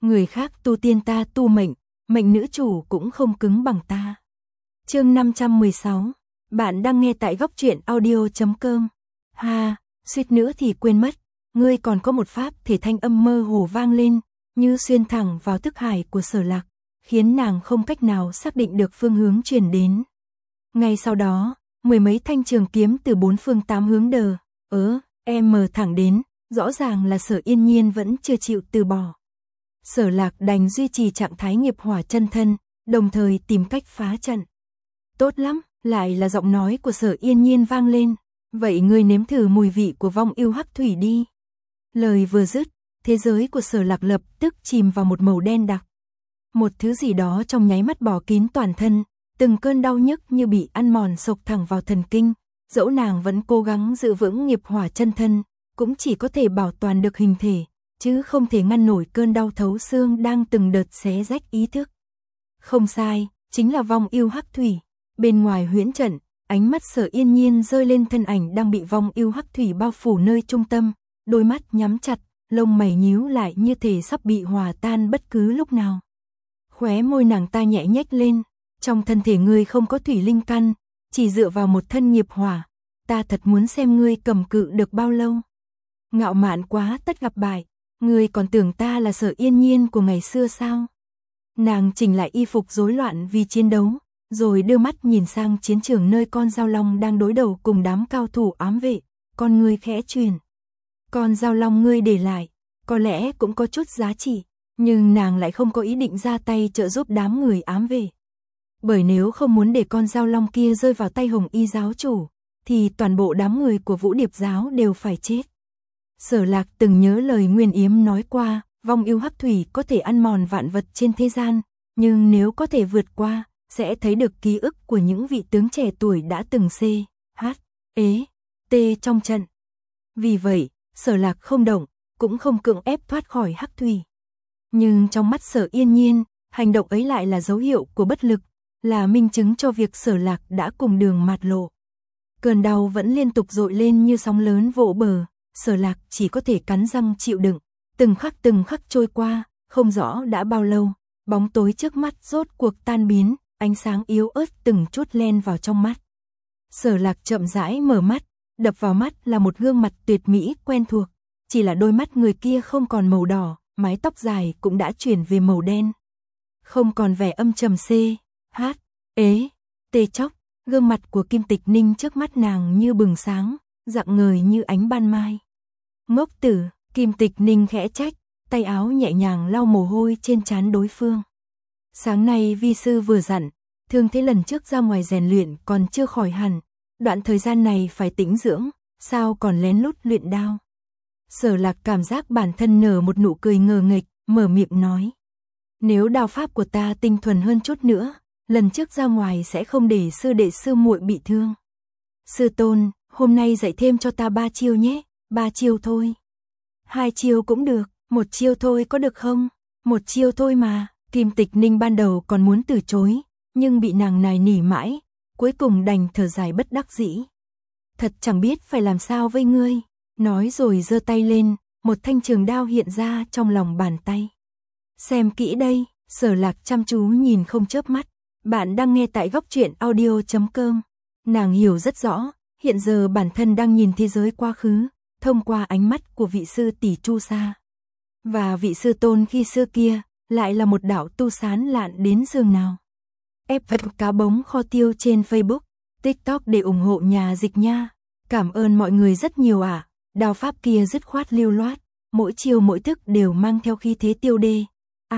người khác tu tiên ta tu mệnh, mệnh nữ chủ cũng không cứng bằng ta. Chương 516, bạn đang nghe tại góc truyện audio.com. Ha, suýt nữa thì quên mất, ngươi còn có một pháp thể thanh âm mơ hồ vang lên, như xuyên thẳng vào thức hải của Sở Lạc, khiến nàng không cách nào xác định được phương hướng truyền đến. Ngay sau đó, mười mấy thanh trường kiếm từ bốn phương tám hướng mở thẳng đến, rõ ràng là Sở Yên Nhiên vẫn chưa chịu từ bỏ. Sở Lạc đành duy trì trạng thái nghiệp hỏa chân thân, đồng thời tìm cách phá trận. Tốt lắm, lại là giọng nói của Sở Yên Nhiên vang lên, vậy ngươi nếm thử mùi vị của vong yêu hắc thủy đi. Lời vừa dứt, thế giới của Sở Lạc lập tức chìm vào một màu đen đặc. Một thứ gì đó trong nháy mắt bò kín toàn thân, từng cơn đau nhức như bị ăn mòn xộc thẳng vào thần kinh, dẫu nàng vẫn cố gắng giữ vững nghiệp hỏa chân thân, cũng chỉ có thể bảo toàn được hình thể, chứ không thể ngăn nổi cơn đau thấu xương đang từng đợt xé rách ý thức. Không sai, chính là vong yêu hắc thủy. Bên ngoài huyễn trận, ánh mắt Sở Yên Nhiên rơi lên thân ảnh đang bị vong yêu hắc thủy bao phủ nơi trung tâm, đôi mắt nhắm chặt, lông mày nhíu lại như thể sắp bị hòa tan bất cứ lúc nào. Khóe môi nàng ta nhẹ nhếch lên, trong thân thể ngươi không có thủy linh căn, chỉ dựa vào một thân nghiệp hỏa, ta thật muốn xem ngươi cầm cự được bao lâu. Ngạo mạn quá tất gặp bại, ngươi còn tưởng ta là Sở Yên Nhiên của ngày xưa sao? Nàng chỉnh lại y phục rối loạn vì chiến đấu, rồi đưa mắt nhìn sang chiến trường nơi con dao long đang đối đầu cùng đám cao thủ ám vệ, con ngươi khẽ truyền. Con dao long ngươi để lại, có lẽ cũng có chút giá trị, nhưng nàng lại không có ý định ra tay trợ giúp đám người ám vệ. Bởi nếu không muốn để con dao long kia rơi vào tay Hồng Y giáo chủ, thì toàn bộ đám người của Vũ Điệp giáo đều phải chết. Sở Lạc từng nhớ lời Nguyên Yếm nói qua, vong yêu hắc thủy có thể ăn mòn vạn vật trên thế gian, nhưng nếu có thể vượt qua, sẽ thấy được ký ức của những vị tướng trẻ tuổi đã từng T trong trận. Vì vậy, Sở Lạc không động, cũng không cưỡng ép thoát khỏi hắc thủy. Nhưng trong mắt Sở Yên Nhiên, hành động ấy lại là dấu hiệu của bất lực, là minh chứng cho việc Sở Lạc đã cùng đường mạt lộ. Cơn đau vẫn liên tục dội lên như sóng lớn vỗ bờ, Sở Lạc chỉ có thể cắn răng chịu đựng, từng khắc trôi qua, không rõ đã bao lâu, bóng tối trước mắt rốt cuộc tan biến, ánh sáng yếu ớt từng chút len vào trong mắt. Sở Lạc chậm rãi mở mắt, đập vào mắt là một gương mặt tuyệt mỹ quen thuộc, chỉ là đôi mắt người kia không còn màu đỏ, mái tóc dài cũng đã chuyển về màu đen. Không còn vẻ âm trầm chóc, gương mặt của Kim Tịch Ninh trước mắt nàng như bừng sáng, rạng ngời như ánh ban mai. Ngốc tử, Kim Tịch Ninh khẽ trách, tay áo nhẹ nhàng lau mồ hôi trên trán đối phương. Sáng nay vi sư vừa dặn, thương thế lần trước ra ngoài rèn luyện còn chưa khỏi hẳn, đoạn thời gian này phải tĩnh dưỡng, sao còn lén lút luyện đao. Sở Lạc cảm giác bản thân nở một nụ cười ngờ nghịch, mở miệng nói. Nếu đao pháp của ta tinh thuần hơn chút nữa, lần trước ra ngoài sẽ không để sư đệ sư muội bị thương. Sư tôn, hôm nay dạy thêm cho ta 3 chiêu nhé, 3 chiêu thôi. 2 chiêu cũng được, 1 chiêu thôi có được không? 1 chiêu thôi mà. Kim Tịch Ninh ban đầu còn muốn từ chối, nhưng bị nàng nài nỉ mãi, cuối cùng đành thở dài bất đắc dĩ. Thật chẳng biết phải làm sao với ngươi, nói rồi giơ tay lên, một thanh trường đao hiện ra trong lòng bàn tay. Xem kỹ đây, Sở Lạc chăm chú nhìn không chớp mắt, bạn đang nghe tại góc truyện audio.com. Nàng hiểu rất rõ, hiện giờ bản thân đang nhìn thế giới quá khứ, thông qua ánh mắt của vị sư tỷ Chu Sa. Và vị sư tôn khi xưa kia, lại là một đạo tu sán lạn đến giường nào. Ép vật cá bống kho tiêu trên Facebook, TikTok để ủng hộ nhà dịch nha. Cảm ơn mọi người rất nhiều ạ. Đao pháp kia dứt khoát lưu loát, mỗi chiêu mỗi thức đều mang theo khí thế tiêu đê,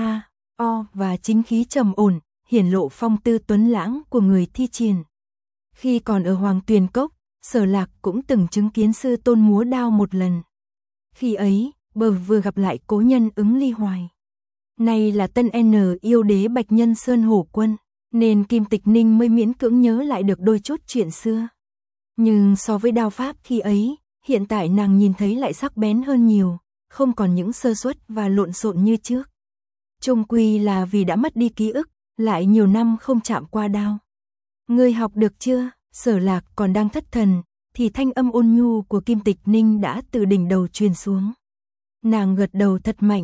và chính khí trầm ổn, hiển lộ phong tư tuấn lãng của người thi triển. Khi còn ở Hoàng Tuyền Cốc, Sở Lạc cũng từng chứng kiến sư tôn múa đao một lần. Khi ấy, vừa gặp lại cố nhân Ứng Ly Hoài. Nay là tân yêu đế Bạch Nhân Sơn Hổ Quân, nên Kim Tịch Ninh mới miễn cưỡng nhớ lại được đôi chút chuyện xưa. Nhưng so với đao pháp khi ấy, hiện tại nàng nhìn thấy lại sắc bén hơn nhiều, không còn những sơ suất và lộn xộn như trước. Chung quy là vì đã mất đi ký ức, lại nhiều năm không chạm qua đao. Ngươi học được chưa? Sở Lạc còn đang thất thần, thì thanh âm ôn nhu của Kim Tịch Ninh đã từ đỉnh đầu truyền xuống. Nàng gật đầu thật mạnh,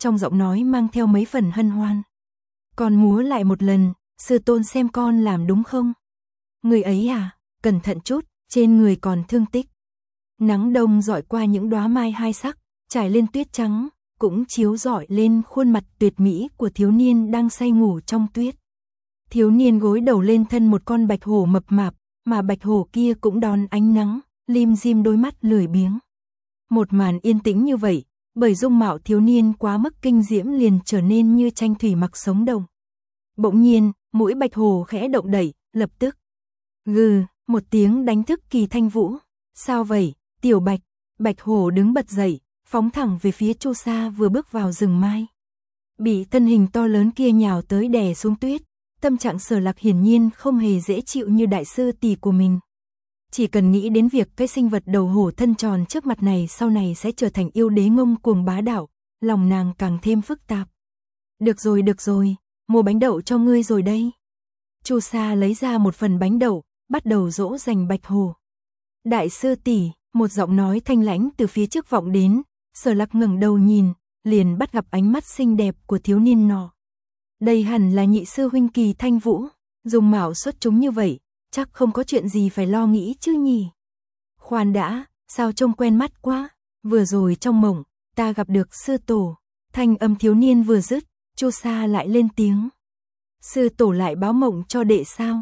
trong giọng nói mang theo mấy phần hân hoan. Con múa lại một lần, sư tôn xem con làm đúng không? Người ấy à, cẩn thận chút, trên người còn thương tích. Nắng đông dọi qua những đóa mai hai sắc, trải lên tuyết trắng, cũng chiếu rọi lên khuôn mặt tuyệt mỹ của thiếu niên đang say ngủ trong tuyết. Thiếu niên gối đầu lên thân một con bạch hổ mập mạp, mà bạch hổ kia cũng đón ánh nắng, lim dim đôi mắt lười biếng. Một màn yên tĩnh như vậy, bởi dung mạo thiếu niên quá mức kinh diễm liền trở nên như tranh thủy mặc sống động. Bỗng nhiên, mũi bạch hổ khẽ động đẩy, lập tức gừ, một tiếng đánh thức Kỳ Thanh Vũ. Sao vậy, tiểu bạch? Bạch hổ đứng bật dậy, phóng thẳng về phía Chu Sa vừa bước vào rừng mai. Bị thân hình to lớn kia nhào tới đè xuống tuyết, tâm trạng Sở Lạc hiển nhiên không hề dễ chịu như đại sư tỷ của mình. Chỉ cần nghĩ đến việc cái sinh vật đầu hổ thân tròn trước mặt này sau này sẽ trở thành yêu đế ngông cuồng bá đạo, lòng nàng càng thêm phức tạp. Được rồi, mua bánh đậu cho ngươi rồi đây. Chu Sa lấy ra một phần bánh đậu, bắt đầu dỗ dành bạch hổ. Đại sư tỷ, một giọng nói thanh lãnh từ phía trước vọng đến, Sở Lạc ngẩng đầu nhìn, liền bắt gặp ánh mắt xinh đẹp của thiếu niên nọ. Đây hẳn là nhị sư huynh Kỳ Thanh Vũ, dùng mạo xuất chúng như vậy, chắc không có chuyện gì phải lo nghĩ chứ nhỉ. Khoan đã, sao trông quen mắt quá, vừa rồi trong mộng, ta gặp được sư tổ. Thanh âm thiếu niên vừa dứt, Chu Sa lại lên tiếng. Sư tổ lại báo mộng cho đệ sao?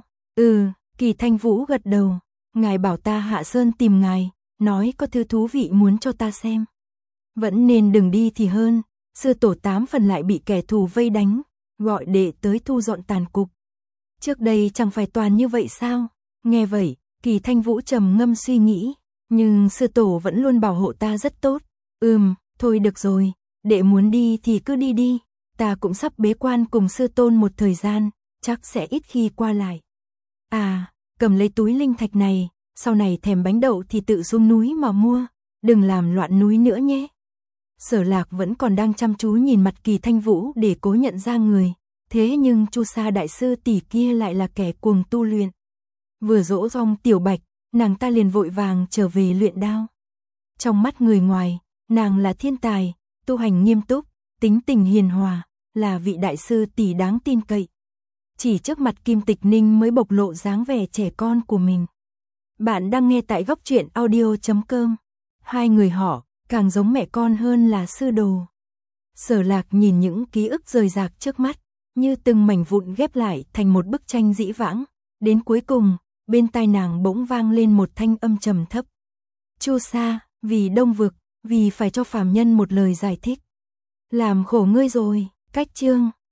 Kỳ Thanh Vũ gật đầu, ngài bảo ta hạ sơn tìm ngài, nói có thứ thú vị muốn cho ta xem. Vẫn nên đừng đi thì hơn, sư tổ 8 phần lại bị kẻ thù vây đánh, gọi đệ tới thu dọn tàn cục. Trước đây chẳng phải toàn như vậy sao? Nghe vậy, Kỳ Thanh Vũ trầm ngâm suy nghĩ, nhưng sư tổ vẫn luôn bảo hộ ta rất tốt. Thôi được rồi, đệ muốn đi thì cứ đi đi, ta cũng sắp bế quan cùng sư tôn một thời gian, chắc sẽ ít khi qua lại. Cầm lấy túi linh thạch này, sau này thèm bánh đậu thì tự xuống núi mà mua, đừng làm loạn núi nữa nhé. Sở Lạc vẫn còn đang chăm chú nhìn mặt Kỳ Thanh Vũ để cố nhận ra người, thế nhưng Chu Sa đại sư tỷ kia lại là kẻ cuồng tu luyện. Vừa dỗ xong tiểu bạch, nàng ta liền vội vàng trở về luyện đao. Trong mắt người ngoài, nàng là thiên tài, tu hành nghiêm túc, tính tình hiền hòa, là vị đại sư tỷ đáng tin cậy. Chỉ trước mặt Kim Tịch Ninh mới bộc lộ dáng vẻ trẻ con của mình. Bạn đang nghe tại góc truyện audio.com. Hai người họ càng giống mẹ con hơn là sư đồ. Sở Lạc nhìn những ký ức rời rạc trước mắt, như từng mảnh vụn ghép lại thành một bức tranh dĩ vãng. Đến cuối cùng, bên tai nàng bỗng vang lên một thanh âm trầm thấp. Chu Sa, vì Đông Vực, vì phải cho phàm nhân một lời giải thích. Làm khổ ngươi rồi, cách chương.